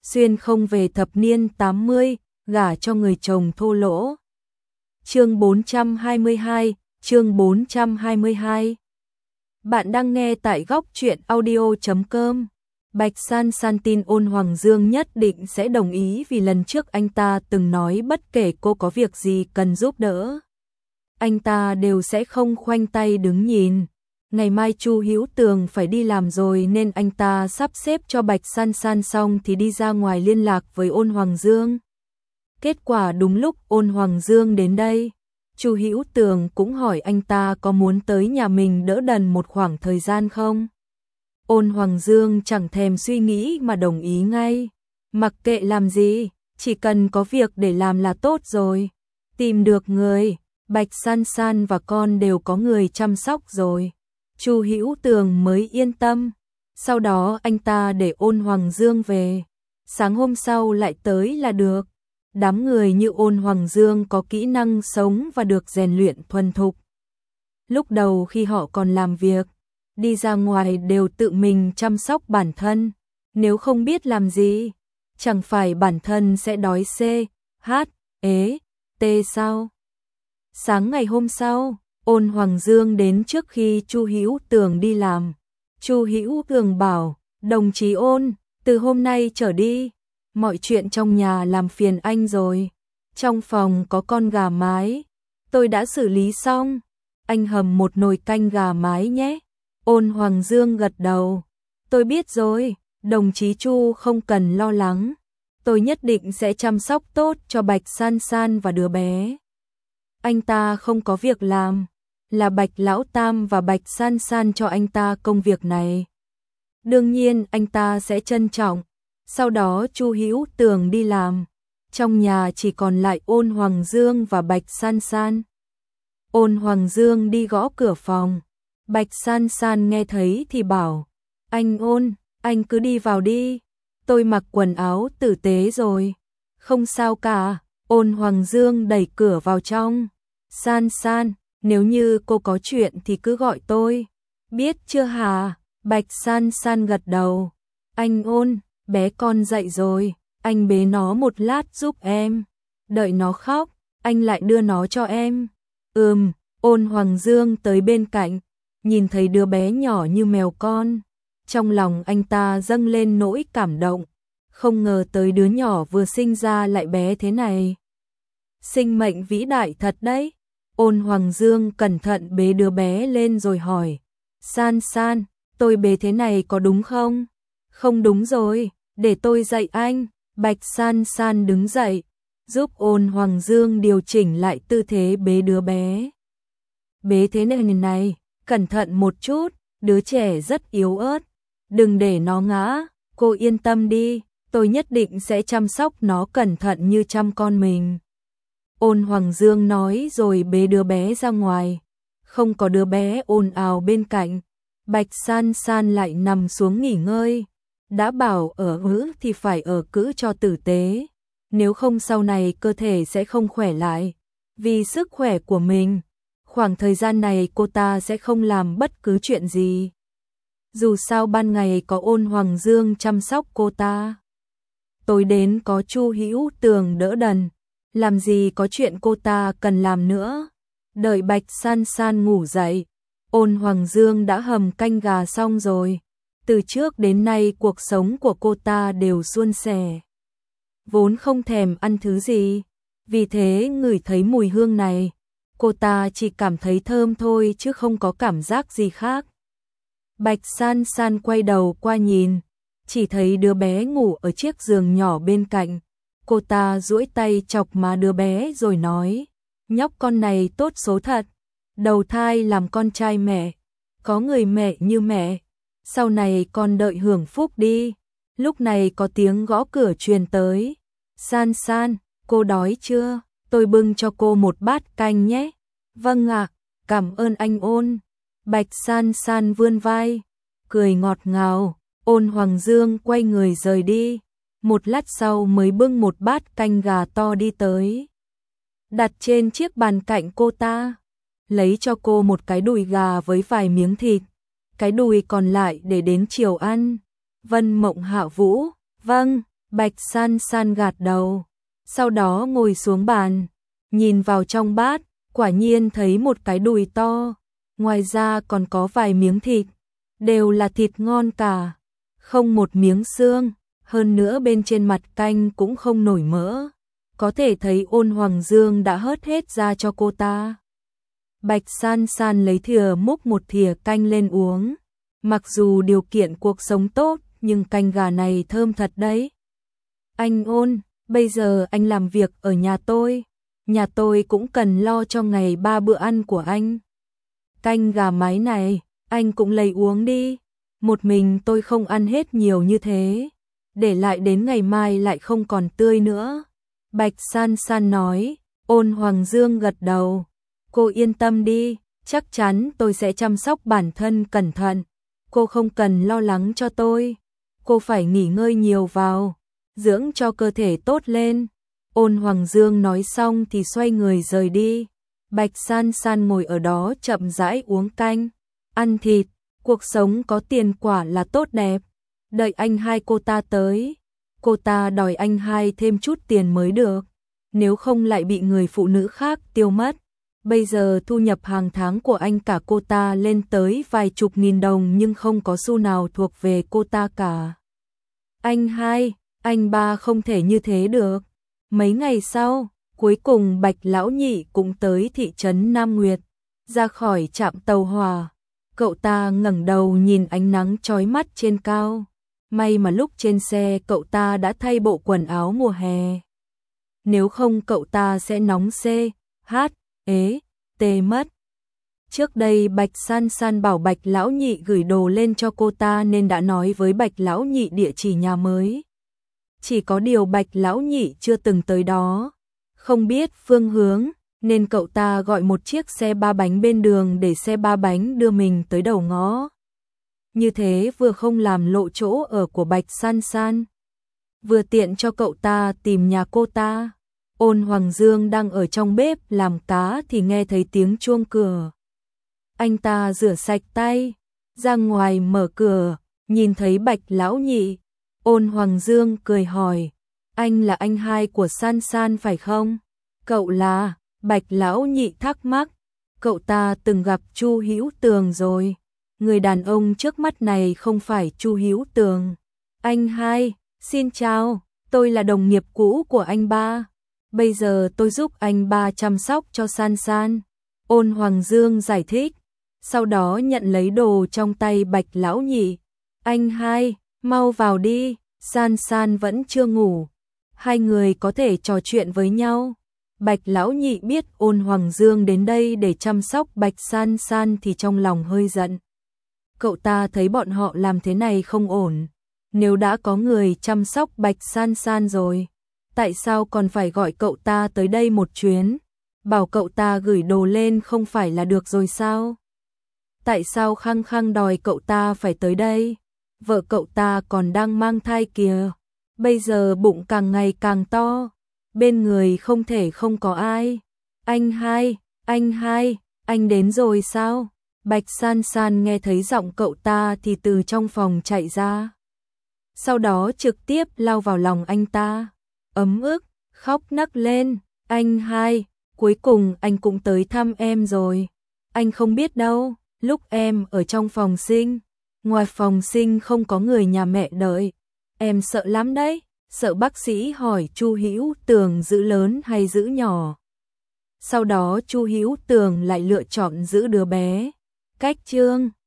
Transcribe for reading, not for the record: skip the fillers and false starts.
xuyên không về thập niên 80, gả cho người chồng thô lỗ. Chương 422, chương 422. Bạn đang nghe tại góc truyện audio.com. Bạch San San tin Ôn Hoàng Dương nhất định sẽ đồng ý vì lần trước anh ta từng nói bất kể cô có việc gì cần giúp đỡ, anh ta đều sẽ không khoanh tay đứng nhìn. Ngày mai Chu Hữu Tường phải đi làm rồi nên anh ta sắp xếp cho Bạch San San xong thì đi ra ngoài liên lạc với Ôn Hoàng Dương. Kết quả đúng lúc Ôn Hoàng Dương đến đây, Chu Hữu Tường cũng hỏi anh ta có muốn tới nhà mình đỡ đần một khoảng thời gian không. Ôn Hoàng Dương chẳng thèm suy nghĩ mà đồng ý ngay. Mặc kệ làm gì, chỉ cần có việc để làm là tốt rồi. Tìm được người, Bạch San San và con đều có người chăm sóc rồi, Chu Hữu Tường mới yên tâm. Sau đó anh ta để Ôn Hoàng Dương về, sáng hôm sau lại tới là được. Đám người như Ôn Hoàng Dương có kỹ năng sống và được rèn luyện thuần thục. Lúc đầu khi họ còn làm việc, đi ra ngoài đều tự mình chăm sóc bản thân. Nếu không biết làm gì, chẳng phải bản thân sẽ đói C, H, ế, T sao? Sáng ngày hôm sau, Ôn Hoàng Dương đến trước khi Chu Hữu Tường đi làm. Chu Hữu Tường bảo, đồng chí Ôn, từ hôm nay trở đi, mọi chuyện trong nhà làm phiền anh rồi. Trong phòng có con gà mái, tôi đã xử lý xong. Anh hầm một nồi canh gà mái nhé. Ôn Hoàng Dương gật đầu. Tôi biết rồi, đồng chí Chu không cần lo lắng. Tôi nhất định sẽ chăm sóc tốt cho Bạch San San và đứa bé. Anh ta không có việc làm, là Bạch Lão Tam và Bạch San San cho anh ta công việc này. Đương nhiên anh ta sẽ trân trọng. Sau đó Chu Hữu Tường đi làm, trong nhà chỉ còn lại Ôn Hoàng Dương và Bạch San San. Ôn Hoàng Dương đi gõ cửa phòng, Bạch San San nghe thấy thì bảo, anh Ôn, anh cứ đi vào đi, tôi mặc quần áo tử tế rồi. Không sao cả, Ôn Hoàng Dương đẩy cửa vào trong. San San, nếu như cô có chuyện thì cứ gọi tôi. Biết chưa hả? Bạch San San gật đầu. Anh Ôn, bé con dậy rồi, anh bế nó một lát giúp em. Đợi nó khóc, anh lại đưa nó cho em. Ôn Hoàng Dương tới bên cạnh, nhìn thấy đứa bé nhỏ như mèo con. Trong lòng anh ta dâng lên nỗi cảm động, không ngờ tới đứa nhỏ vừa sinh ra lại bé thế này. Sinh mệnh vĩ đại thật đấy. Ôn Hoàng Dương cẩn thận bế đứa bé lên rồi hỏi, San San, tôi bế thế này có đúng không? Không đúng rồi, để tôi dạy anh. Bạch San San đứng dậy, giúp Ôn Hoàng Dương điều chỉnh lại tư thế bế đứa bé. Bế thế này, cẩn thận một chút, đứa trẻ rất yếu ớt. Đừng để nó ngã, cô yên tâm đi, tôi nhất định sẽ chăm sóc nó cẩn thận như chăm con mình. Ôn Hoàng Dương nói rồi bế đứa bé ra ngoài. Không có đứa bé ồn ào bên cạnh, Bạch San San lại nằm xuống nghỉ ngơi. Đã bảo ở cữ thì phải ở cữ cho tử tế, nếu không sau này cơ thể sẽ không khỏe lại. Vì sức khỏe của mình, khoảng thời gian này cô ta sẽ không làm bất cứ chuyện gì. Dù sao ban ngày có Ôn Hoàng Dương chăm sóc cô ta, tối đến có Chu Hữu Tường đỡ đần, làm gì có chuyện cô ta cần làm nữa. Đợi Bạch San San ngủ dậy, Ôn Hoàng Dương đã hầm canh gà xong rồi. Từ trước đến nay cuộc sống của cô ta đều suôn sẻ, vốn không thèm ăn thứ gì, vì thế ngửi thấy mùi hương này, cô ta chỉ cảm thấy thơm thôi chứ không có cảm giác gì khác. Bạch San San quay đầu qua nhìn, chỉ thấy đứa bé ngủ ở chiếc giường nhỏ bên cạnh. Cô ta duỗi tay chọc má đứa bé rồi nói, nhóc con này tốt số thật, đầu thai làm con trai mẹ, có người mẹ như mẹ, sau này con đợi hưởng phúc đi. Lúc này có tiếng gõ cửa truyền tới. San San, cô đói chưa? Tôi bưng cho cô một bát canh nhé. Vâng ạ, cảm ơn anh Ôn. Bạch San San vươn vai, cười ngọt ngào. Ôn Hoàng Dương quay người rời đi. Một lát sau mới bưng một bát canh gà to đi tới, đặt trên chiếc bàn cạnh cô ta, lấy cho cô một cái đùi gà với vài miếng thịt, cái đùi còn lại để đến chiều ăn. Vân Mộng Hạ Vũ, vâng, Bạch San San gạt đầu, sau đó ngồi xuống bàn, nhìn vào trong bát, quả nhiên thấy một cái đùi to, ngoài ra còn có vài miếng thịt, đều là thịt ngon cả, không một miếng xương, hơn nữa bên trên mặt canh cũng không nổi mỡ, có thể thấy Ôn Hoàng Dương đã hớt hết ra cho cô ta. Bạch San San lấy thìa múc một thìa canh lên uống, mặc dù điều kiện cuộc sống tốt, nhưng canh gà này thơm thật đấy. Anh Ôn, bây giờ anh làm việc ở nhà tôi cũng cần lo cho ngày 3 bữa ăn của anh. Canh gà mái này, anh cũng lấy uống đi, một mình tôi không ăn hết nhiều như thế, để lại đến ngày mai lại không còn tươi nữa. Bạch San San nói. Ôn Hoàng Dương gật đầu, cô yên tâm đi, chắc chắn tôi sẽ chăm sóc bản thân cẩn thận, cô không cần lo lắng cho tôi, cô phải nghỉ ngơi nhiều vào, dưỡng cho cơ thể tốt lên. Ôn Hoàng Dương nói xong thì xoay người rời đi. Bạch San San ngồi ở đó chậm rãi uống canh, ăn thịt, cuộc sống có tiền quả là tốt đẹp. Đợi anh hai cô ta tới, cô ta đòi anh hai thêm chút tiền mới được, nếu không lại bị người phụ nữ khác tiêu mất. Bây giờ thu nhập hàng tháng của anh cả cô ta lên tới vài chục nghìn đồng nhưng không có xu nào thuộc về cô ta cả. Anh hai, anh ba không thể như thế được. Mấy ngày sau, cuối cùng Bạch Lão Nhị cũng tới thị trấn Nam Nguyệt, ra khỏi trạm tàu hỏa. Cậu ta ngẩng đầu nhìn ánh nắng chói mắt trên cao. May mà lúc trên xe cậu ta đã thay bộ quần áo mùa hè. Nếu không cậu ta sẽ nóng tê mất. Trước đây Bạch San San bảo Bạch Lão Nhị gửi đồ lên cho cô ta nên đã nói với Bạch Lão Nhị địa chỉ nhà mới. Chỉ có điều Bạch Lão Nhị chưa từng tới đó, không biết phương hướng, nên cậu ta gọi một chiếc xe 3 bánh bên đường để xe 3 bánh đưa mình tới đầu ngõ. Như thế vừa không làm lộ chỗ ở của Bạch San San, vừa tiện cho cậu ta tìm nhà cô ta. Ôn Hoàng Dương đang ở trong bếp làm cá thì nghe thấy tiếng chuông cửa. Anh ta rửa sạch tay, ra ngoài mở cửa, nhìn thấy Bạch Lão Nhị. Ôn Hoàng Dương cười hỏi, anh là anh hai của San San phải không? Cậu là? Bạch Lão Nhị thắc mắc, cậu ta từng gặp Chu Hữu Tường rồi. Người đàn ông trước mắt này không phải Chu Hữu Tường. Anh hai, xin chào, tôi là đồng nghiệp cũ của anh ba. Bây giờ tôi giúp anh ba chăm sóc cho San San. Ôn Hoàng Dương giải thích, sau đó nhận lấy đồ trong tay Bạch Lão Nhị. Anh hai, mau vào đi, San San vẫn chưa ngủ. Hai người có thể trò chuyện với nhau. Bạch Lão Nhị biết Ôn Hoàng Dương đến đây để chăm sóc Bạch San San thì trong lòng hơi giận. Cậu ta thấy bọn họ làm thế này không ổn. Nếu đã có người chăm sóc Bạch San San rồi, tại sao còn phải gọi cậu ta tới đây một chuyến? Bảo cậu ta gửi đồ lên không phải là được rồi sao? Tại sao khăng khăng đòi cậu ta phải tới đây? Vợ cậu ta còn đang mang thai kìa. Bây giờ bụng càng ngày càng to. Bên người không thể không có ai. Anh hai, anh đến rồi sao? Bạch San San nghe thấy giọng cậu ta thì từ trong phòng chạy ra. Sau đó trực tiếp lao vào lòng anh ta. Ấm ức, khóc nấc lên. Anh hai, cuối cùng anh cũng tới thăm em rồi. Anh không biết đâu, lúc em ở trong phòng sinh, ngoài phòng sinh không có người nhà mẹ đợi. Em sợ lắm đấy, sợ bác sĩ hỏi Chu Hữu Tường giữ lớn hay giữ nhỏ. Sau đó Chu Hữu Tường lại lựa chọn giữ đứa bé. Cách chương